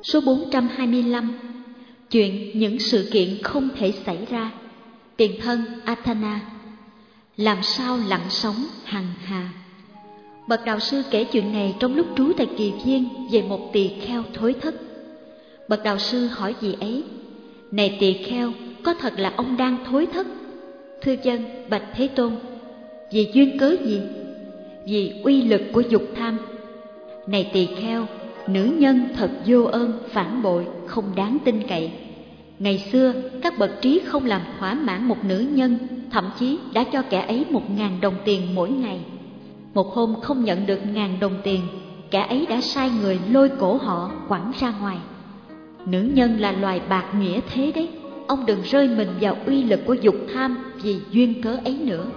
Số 425. Chuyện những sự kiện không thể xảy ra. Tiền thân Athena. Làm sao lặn sóng hằng hà. Bậc đạo sư kể chuyện này trong lúc trú tại Kỳ Viên về một tỳ kheo thối thất. Bậc đạo sư hỏi vị ấy: Này tỳ kheo, có thật là ông đang thối thất? Thưa dân, bạch Thế Tôn. Vì duyên cớ gì? Vì uy lực của dục tham. Này tỳ kheo, nữ nhân thật vô ơn, phản bội, không đáng tin cậy. Ngày xưa, các bậc trí không làm thỏa mãn một nữ nhân, thậm chí đã cho kẻ ấy 1.000 đồng tiền mỗi ngày. Một hôm không nhận được 1.000 đồng tiền, kẻ ấy đã sai người lôi cổ họ quẳng ra ngoài. Nữ nhân là loài bạc nghĩa thế đấy. Ông đừng rơi mình vào uy lực của dục tham vì duyên cớ ấy nữa.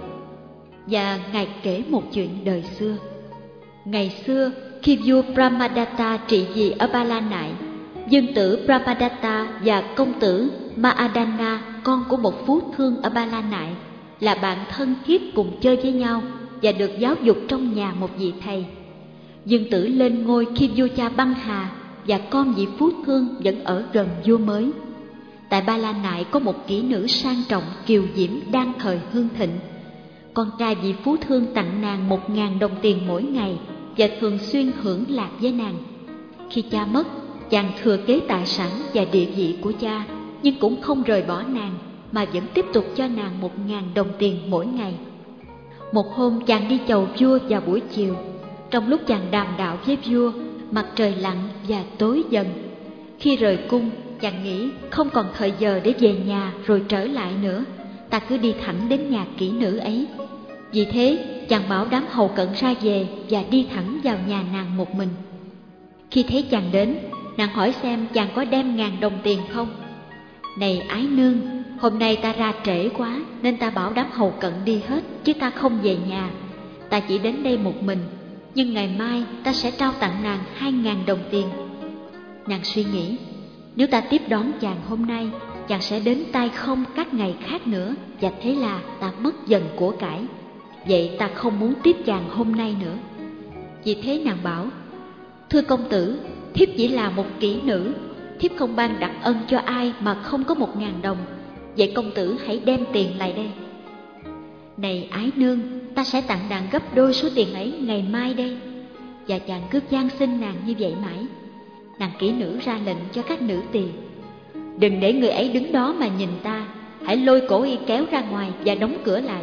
Và Ngài kể một chuyện đời xưa. Ngày xưa, khi vua Brahmadatta trị vì ở Ba La Nại, dương tử Brahmadatta và công tử Mahadana, con của một phú thương ở Ba La Nại, là bạn thân thiết cùng chơi với nhau và được giáo dục trong nhà một vị thầy. Dương tử lên ngôi khi vua cha băng hà và con vị phú thương vẫn ở gần vua mới. Tại Ba La Nại có một kỹ nữ sang trọng kiều diễm đang thời hưng thịnh. Con trai vị phú thương tặng nàng 1.000 đồng tiền mỗi ngày và thường xuyên hưởng lạc với nàng. Khi cha mất, chàng thừa kế tài sản và địa vị của cha, nhưng cũng không rời bỏ nàng mà vẫn tiếp tục cho nàng 1.000 đồng tiền mỗi ngày. Một hôm chàng đi chầu vua vào buổi chiều. Trong lúc chàng đàm đạo với vua, mặt trời lặn và tối dần. Khi rời cung, chàng nghĩ không còn thời giờ để về nhà rồi trở lại nữa, ta cứ đi thẳng đến nhà kỹ nữ ấy. Vì thế chàng bảo đám hầu cận ra về và đi thẳng vào nhà nàng một mình. Khi thấy chàng đến, nàng hỏi xem chàng có đem 1.000 đồng tiền không. Này ái nương, hôm nay ta ra trễ quá nên ta bảo đám hầu cận đi hết, chứ ta không về nhà. Ta chỉ đến đây một mình, nhưng ngày mai ta sẽ trao tặng nàng 2.000 đồng tiền. Nàng suy nghĩ, nếu ta tiếp đón chàng hôm nay, chàng sẽ đến tay không các ngày khác nữa, và thế là ta mất dần của cải. Vậy ta không muốn tiếp chàng hôm nay nữa. Vì thế nàng bảo: Thưa công tử, thiếp chỉ là một kỹ nữ, thiếp không ban đặc ân cho ai mà không có 1.000 đồng. Vậy công tử hãy đem tiền lại đây. Này ái nương, ta sẽ tặng nàng gấp đôi số tiền ấy ngày mai đây. Và chàng cứ van xin nàng như vậy mãi. Nàng kỹ nữ ra lệnh cho các nữ tỳ: Đừng để người ấy đứng đó mà nhìn ta, hãy lôi cổ y kéo ra ngoài và đóng cửa lại.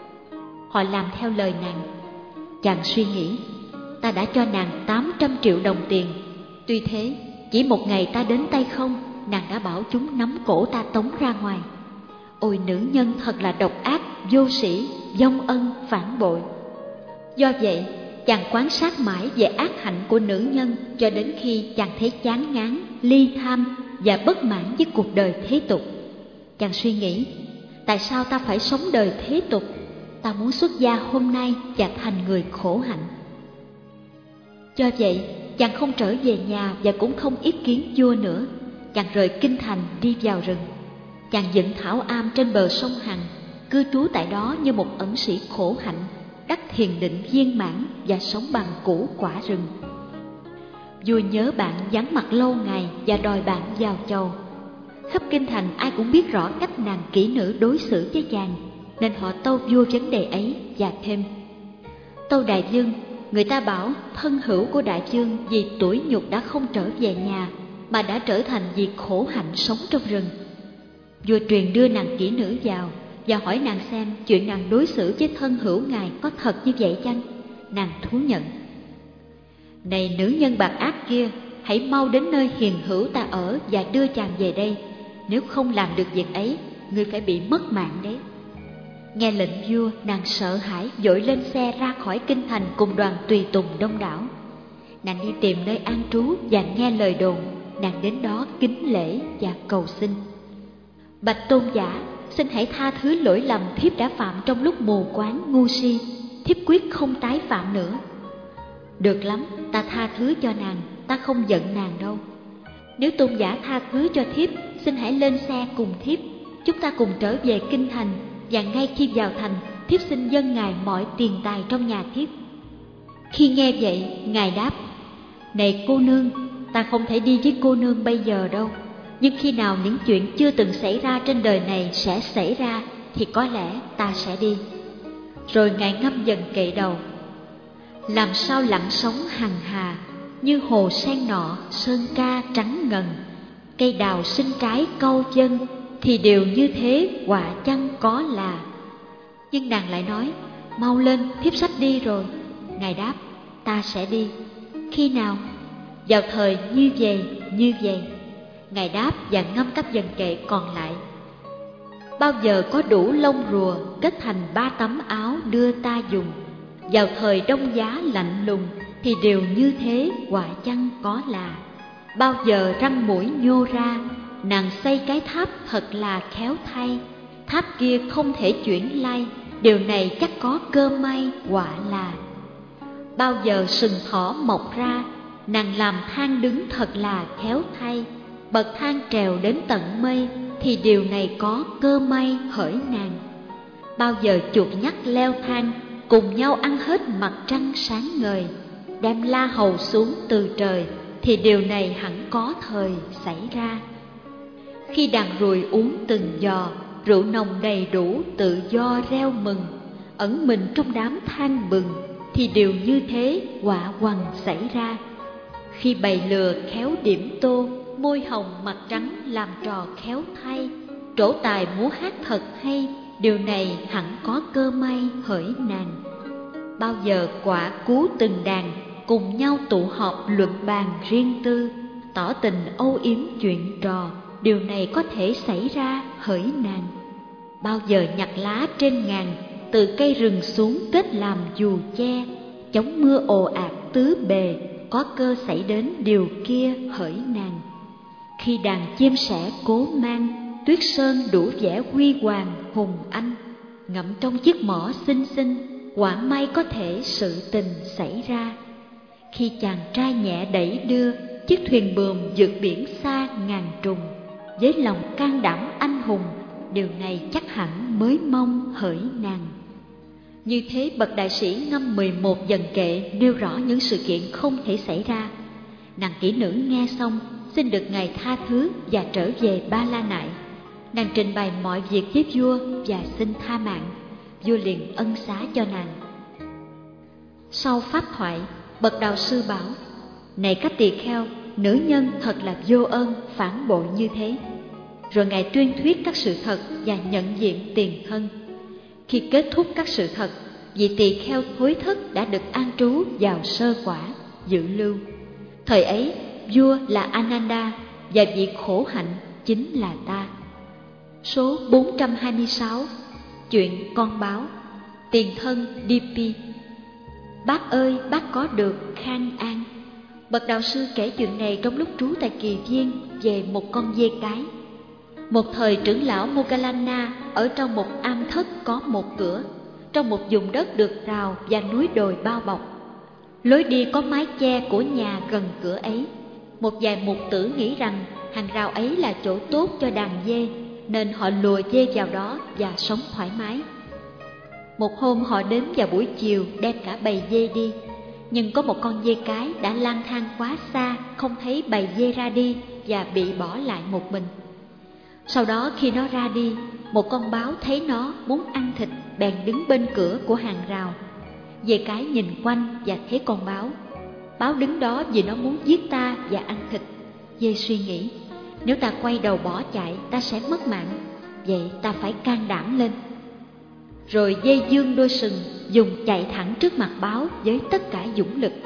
Họ làm theo lời nàng. Chàng suy nghĩ, ta đã cho nàng 800 triệu đồng tiền. Tuy thế, chỉ một ngày ta đến tay không, nàng đã bảo chúng nắm cổ ta tống ra ngoài. Ôi nữ nhân thật là độc ác, vô sĩ, vong ân, phản bội. Do vậy, chàng quan sát mãi về ác hạnh của nữ nhân cho đến khi chàng thấy chán ngán, ly tham và bất mãn với cuộc đời thế tục. Chàng suy nghĩ, tại sao ta phải sống đời thế tục? Ta muốn xuất gia hôm nay và thành người khổ hạnh. Do vậy, chàng không trở về nhà và cũng không ý kiến vua nữa. Chàng rời kinh thành đi vào rừng. Chàng dựng thảo am trên bờ sông Hằng, cư trú tại đó như một ẩn sĩ khổ hạnh, đắc thiền định viên mãn và sống bằng củ quả rừng. Vua nhớ bạn vắng mặt lâu ngày và đòi bạn vào chầu. Khắp kinh thành ai cũng biết rõ cách nàng kỹ nữ đối xử với chàng, nên họ tâu vua vấn đề ấy và thêm: Tâu đại vương, người ta bảo thân hữu của đại vương vì tuổi nhục đã không trở về nhà, mà đã trở thành việc khổ hạnh sống trong rừng. Vua truyền đưa nàng kỹ nữ vào và hỏi nàng xem chuyện nàng đối xử với thân hữu ngài có thật như vậy chăng? Nàng thú nhận. Này nữ nhân bạc ác kia, hãy mau đến nơi hiền hữu ta ở và đưa chàng về đây. Nếu không làm được việc ấy, ngươi phải bị mất mạng đấy. Nghe lệnh vua, nàng sợ hãi vội lên xe ra khỏi kinh thành cùng đoàn tùy tùng đông đảo. Nàng đi tìm nơi an trú và nghe lời đồn. Nàng đến đó kính lễ và cầu xin: Bạch tôn giả, xin hãy tha thứ lỗi lầm thiếp đã phạm trong lúc mù quáng ngu si. Thiếp quyết không tái phạm nữa. Được lắm, ta tha thứ cho nàng, ta không giận nàng đâu. Nếu tôn giả tha thứ cho thiếp, xin hãy lên xe cùng thiếp. Chúng ta cùng trở về kinh thành, và ngay khi vào thành, thiếp xin dâng ngài mọi tiền tài trong nhà thiếp. Khi nghe vậy, ngài đáp: Này cô nương, ta không thể đi với cô nương bây giờ đâu. Nhưng khi nào những chuyện chưa từng xảy ra trên đời này sẽ xảy ra thì có lẽ ta sẽ đi. Rồi Ngài ngâm dần kệ đầu. Làm sao lặng sóng hằng hà, như hồ sen nọ sơn ca trắng ngần. Cây đào sinh trái câu dân, thì đều như thế quả chăng có là. Nhưng nàng lại nói, mau lên, thiếp sắp đi rồi. Ngài đáp, ta sẽ đi. Khi nào? Vào thời như vậy, như vậy. Ngài đáp và ngâm các dần kệ còn lại. Bao giờ có đủ lông rùa kết thành 3 tấm áo đưa ta dùng. Vào thời đông giá lạnh lùng, thì đều như thế quả chăng có là. Bao giờ răng mũi nhô ra, nàng xây cái tháp thật là khéo thay. Tháp kia không thể chuyển lay, điều này chắc có cơ may quả là. Bao giờ sừng thỏ mọc ra, nàng làm thang đứng thật là khéo thay. Bậc thang trèo đến tận mây, thì điều này có cơ may hỡi nàng. Bao giờ chuột nhắt leo thang, cùng nhau ăn hết mặt trăng sáng ngời. Đem la hầu xuống từ trời, thì điều này hẳn có thời xảy ra. Khi đàn ruồi uống từng giò, rượu nồng đầy đủ tự do reo mừng. Ẩn mình trong đám than bừng, thì điều như thế quả quằn xảy ra. Khi bầy lừa khéo điểm tô, môi hồng mặt trắng làm trò khéo thay. Trổ tài múa hát thật hay, điều này hẳn có cơ may hỡi nàng. Bao giờ quả cú từng đàn, cùng nhau tụ họp luận bàn riêng tư, tỏ tình âu yếm chuyện trò, điều này có thể xảy ra hỡi nàng. Bao giờ nhặt lá trên ngàn, từ cây rừng xuống kết làm dù che, chống mưa ồ ạt tứ bề, có cơ xảy đến điều kia hỡi nàng. Khi đàn chim sẻ cố mang, tuyết sơn đủ vẻ huy hoàng hùng anh, ngậm trong chiếc mỏ xinh xinh, quả may có thể sự tình xảy ra. Khi chàng trai nhẹ đẩy đưa chiếc thuyền buồm vượt biển xa ngàn trùng, với lòng can đảm anh hùng, điều này chắc hẳn mới mong hỡi nàng. Như thế bậc đại sĩ ngâm 11 dần kệ nêu rõ những sự kiện không thể xảy ra. Nàng kỹ nữ nghe xong, xin được Ngài tha thứ và trở về Ba La Nại. Nàng trình bày mọi việc với vua và xin tha mạng. Vua liền ân xá cho nàng. Sau pháp thoại, bậc đạo sư bảo: này các tỳ kheo, nữ nhân thật là vô ơn, phản bội như thế. Rồi Ngài tuyên thuyết các sự thật và nhận diện tiền thân. Khi kết thúc các sự thật, vị tỳ kheo thối thất đã được an trú vào sơ quả, dự lưu. Thời ấy, vua là Ananda và vị khổ hạnh chính là ta. Số 426. Chuyện con báo. Tiền thân Dipi. Bác ơi, bác có được khang an. Bậc đạo sư kể chuyện này trong lúc trú tại Kỳ Viên về một con dê cái. Một thời trưởng lão Moggallana ở trong một am thất có một cửa, trong một vùng đất được rào và núi đồi bao bọc. Lối đi có mái che của nhà gần cửa ấy. Một vài mục tử nghĩ rằng hàng rào ấy là chỗ tốt cho đàn dê, nên họ lùa dê vào đó và sống thoải mái. Một hôm họ đến vào buổi chiều đem cả bầy dê đi, nhưng có một con dê cái đã lang thang quá xa, không thấy bầy dê ra đi và bị bỏ lại một mình. Sau đó khi nó ra đi, một con báo thấy nó muốn ăn thịt, bèn đứng bên cửa của hàng rào. Dê cái nhìn quanh và thấy con báo. Báo đứng đó vì nó muốn giết ta và ăn thịt. Dê suy nghĩ, nếu ta quay đầu bỏ chạy, ta sẽ mất mạng, vậy ta phải can đảm lên. Rồi dê dương đôi sừng, dùng chạy thẳng trước mặt báo với tất cả dũng lực.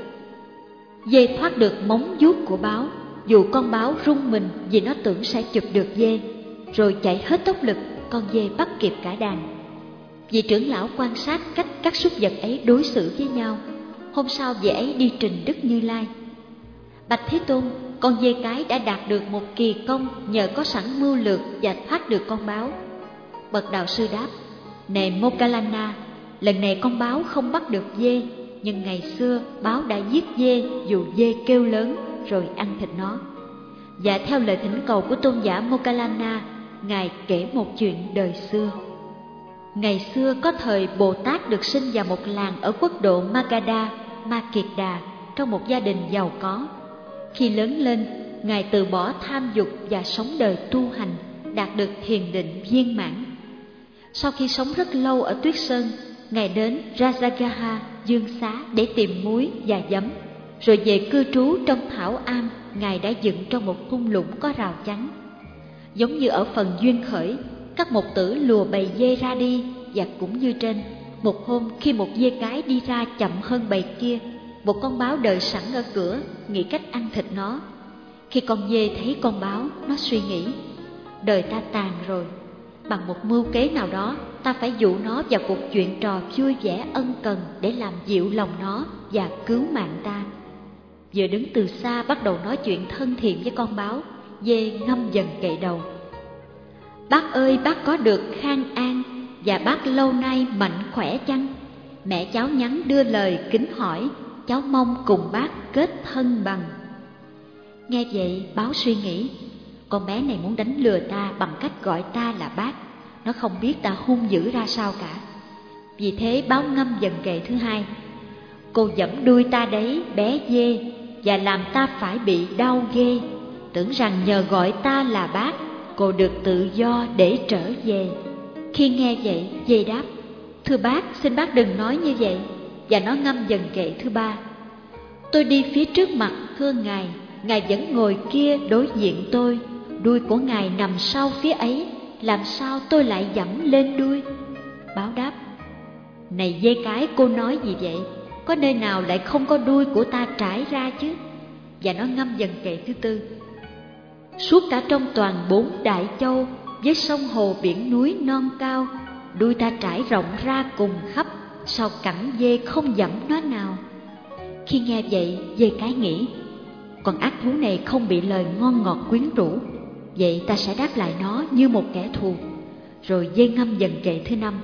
Dê thoát được móng vuốt của báo, dù con báo rung mình vì nó tưởng sẽ chụp được dê. Rồi chạy hết tốc lực, con dê bắt kịp cả đàn. Vị trưởng lão quan sát cách các súc vật ấy đối xử với nhau. Hôm sau vị ấy đi trình Đức Như Lai. Bạch Thế Tôn, con dê cái đã đạt được một kỳ công nhờ có sẵn mưu lược và thoát được con báo. Bậc đạo sư đáp: này Moggallana, lần này con báo không bắt được dê, nhưng ngày xưa báo đã giết dê dù dê kêu lớn rồi ăn thịt nó. Và theo lời thỉnh cầu của tôn giả Moggallana, Ngài kể một chuyện đời xưa. Ngày xưa có thời Bồ Tát được sinh vào một làng ở quốc độ Magadha, Ma Kiệt Đà, trong một gia đình giàu có. Khi lớn lên, Ngài từ bỏ tham dục và sống đời tu hành, đạt được thiền định viên mãn. Sau khi sống rất lâu ở Tuyết Sơn, Ngài đến Rajagaha, Dương Xá để tìm muối và giấm, rồi về cư trú trong thảo am Ngài đã dựng trong một thung lũng có rào chắn. Giống như ở phần duyên khởi, các mục tử lùa bầy dê ra đi, và cũng như trên, một hôm khi một dê cái đi ra chậm hơn bầy kia, một con báo đợi sẵn ở cửa, nghĩ cách ăn thịt nó. Khi con dê thấy con báo, nó suy nghĩ, đời ta tàn rồi, bằng một mưu kế nào đó, ta phải dụ nó vào cuộc chuyện trò vui vẻ ân cần để làm dịu lòng nó và cứu mạng ta. Vừa đứng từ xa bắt đầu nói chuyện thân thiện với con báo, dê ngâm dần gậy đầu. Bác ơi, bác có được khang an, và bác lâu nay mạnh khỏe chăng? Mẹ cháu nhắn đưa lời kính hỏi, cháu mong cùng bác kết thân bằng. Nghe vậy, báo suy nghĩ, con bé này muốn đánh lừa ta bằng cách gọi ta là bác. Nó không biết ta hung dữ ra sao cả. Vì thế báo ngâm dần kệ thứ hai. Cô giẫm đuôi ta đấy, bé dê, và làm ta phải bị đau ghê. Tưởng rằng nhờ gọi ta là bác, cô được tự do để trở về. Khi nghe vậy, dê đáp, thưa bác, xin bác đừng nói như vậy. Và nó ngâm dần kệ thứ ba. Tôi đi phía trước mặt, thưa ngài, ngài vẫn ngồi kia đối diện tôi. Đuôi của ngài nằm sau phía ấy, làm sao tôi lại dẫm lên đuôi? Báo đáp, này dê cái, cô nói gì vậy? Có nơi nào lại không có đuôi của ta trải ra chứ? Và nó ngâm dần kệ thứ tư. Suốt cả trong toàn 4 đại châu, với sông hồ biển núi non cao, đuôi ta trải rộng ra cùng khắp, sao cẳng dê không dẫm nó nào? Khi nghe vậy, dê cái nghĩ, con ác thú này không bị lời ngon ngọt quyến rũ, vậy ta sẽ đáp lại nó như một kẻ thù. Rồi dê ngâm dần kệ thứ năm.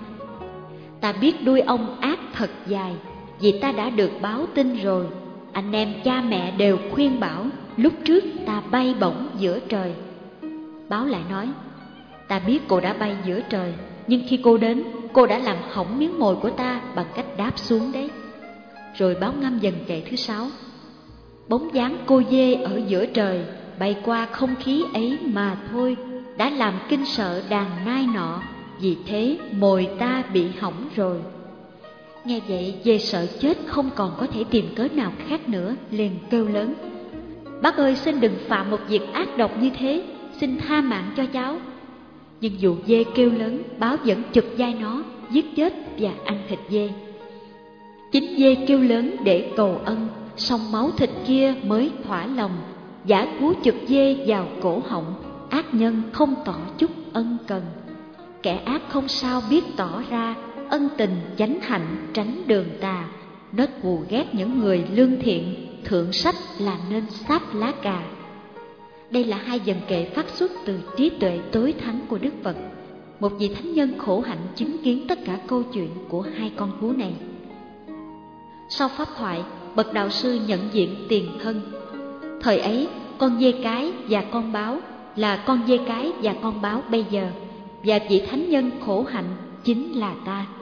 Ta biết đuôi ông ác thật dài, vì ta đã được báo tin rồi. Anh em cha mẹ đều khuyên bảo, lúc trước ta bay bổng giữa trời. Báo lại nói, ta biết cô đã bay giữa trời, nhưng khi cô đến, cô đã làm hỏng miếng mồi của ta bằng cách đáp xuống đấy. Rồi báo ngâm dần kệ thứ 6. Bóng dáng cô dê ở giữa trời, bay qua không khí ấy mà thôi, đã làm kinh sợ đàn nai nọ, vì thế mồi ta bị hỏng rồi. Nghe vậy, dê sợ chết không còn có thể tìm cớ nào khác nữa, liền kêu lớn, bác ơi, xin đừng phạm một việc ác độc như thế, xin tha mạng cho cháu. Nhưng dù dê kêu lớn, báo vẫn chụp vai nó, giết chết và ăn thịt dê. Chính dê kêu lớn để cầu ân, song máu thịt kia mới thỏa lòng, giả cú chụp dê vào cổ họng. Ác nhân không tỏ chút ân cần, kẻ ác không sao biết tỏ ra ân tình chánh hạnh tránh đường tà. Nó thù ghét những người lương thiện, thượng sách là nên sáp lá cà. Đây là 2 dần kệ phát xuất từ trí tuệ tối thắng của Đức Phật. Một vị thánh nhân khổ hạnh chứng kiến tất cả câu chuyện của 2 con thú này. Sau pháp thoại, bậc đạo sư nhận diện tiền thân. Thời ấy, con dê cái và con báo là con dê cái và con báo bây giờ, và vị thánh nhân khổ hạnh chính là ta.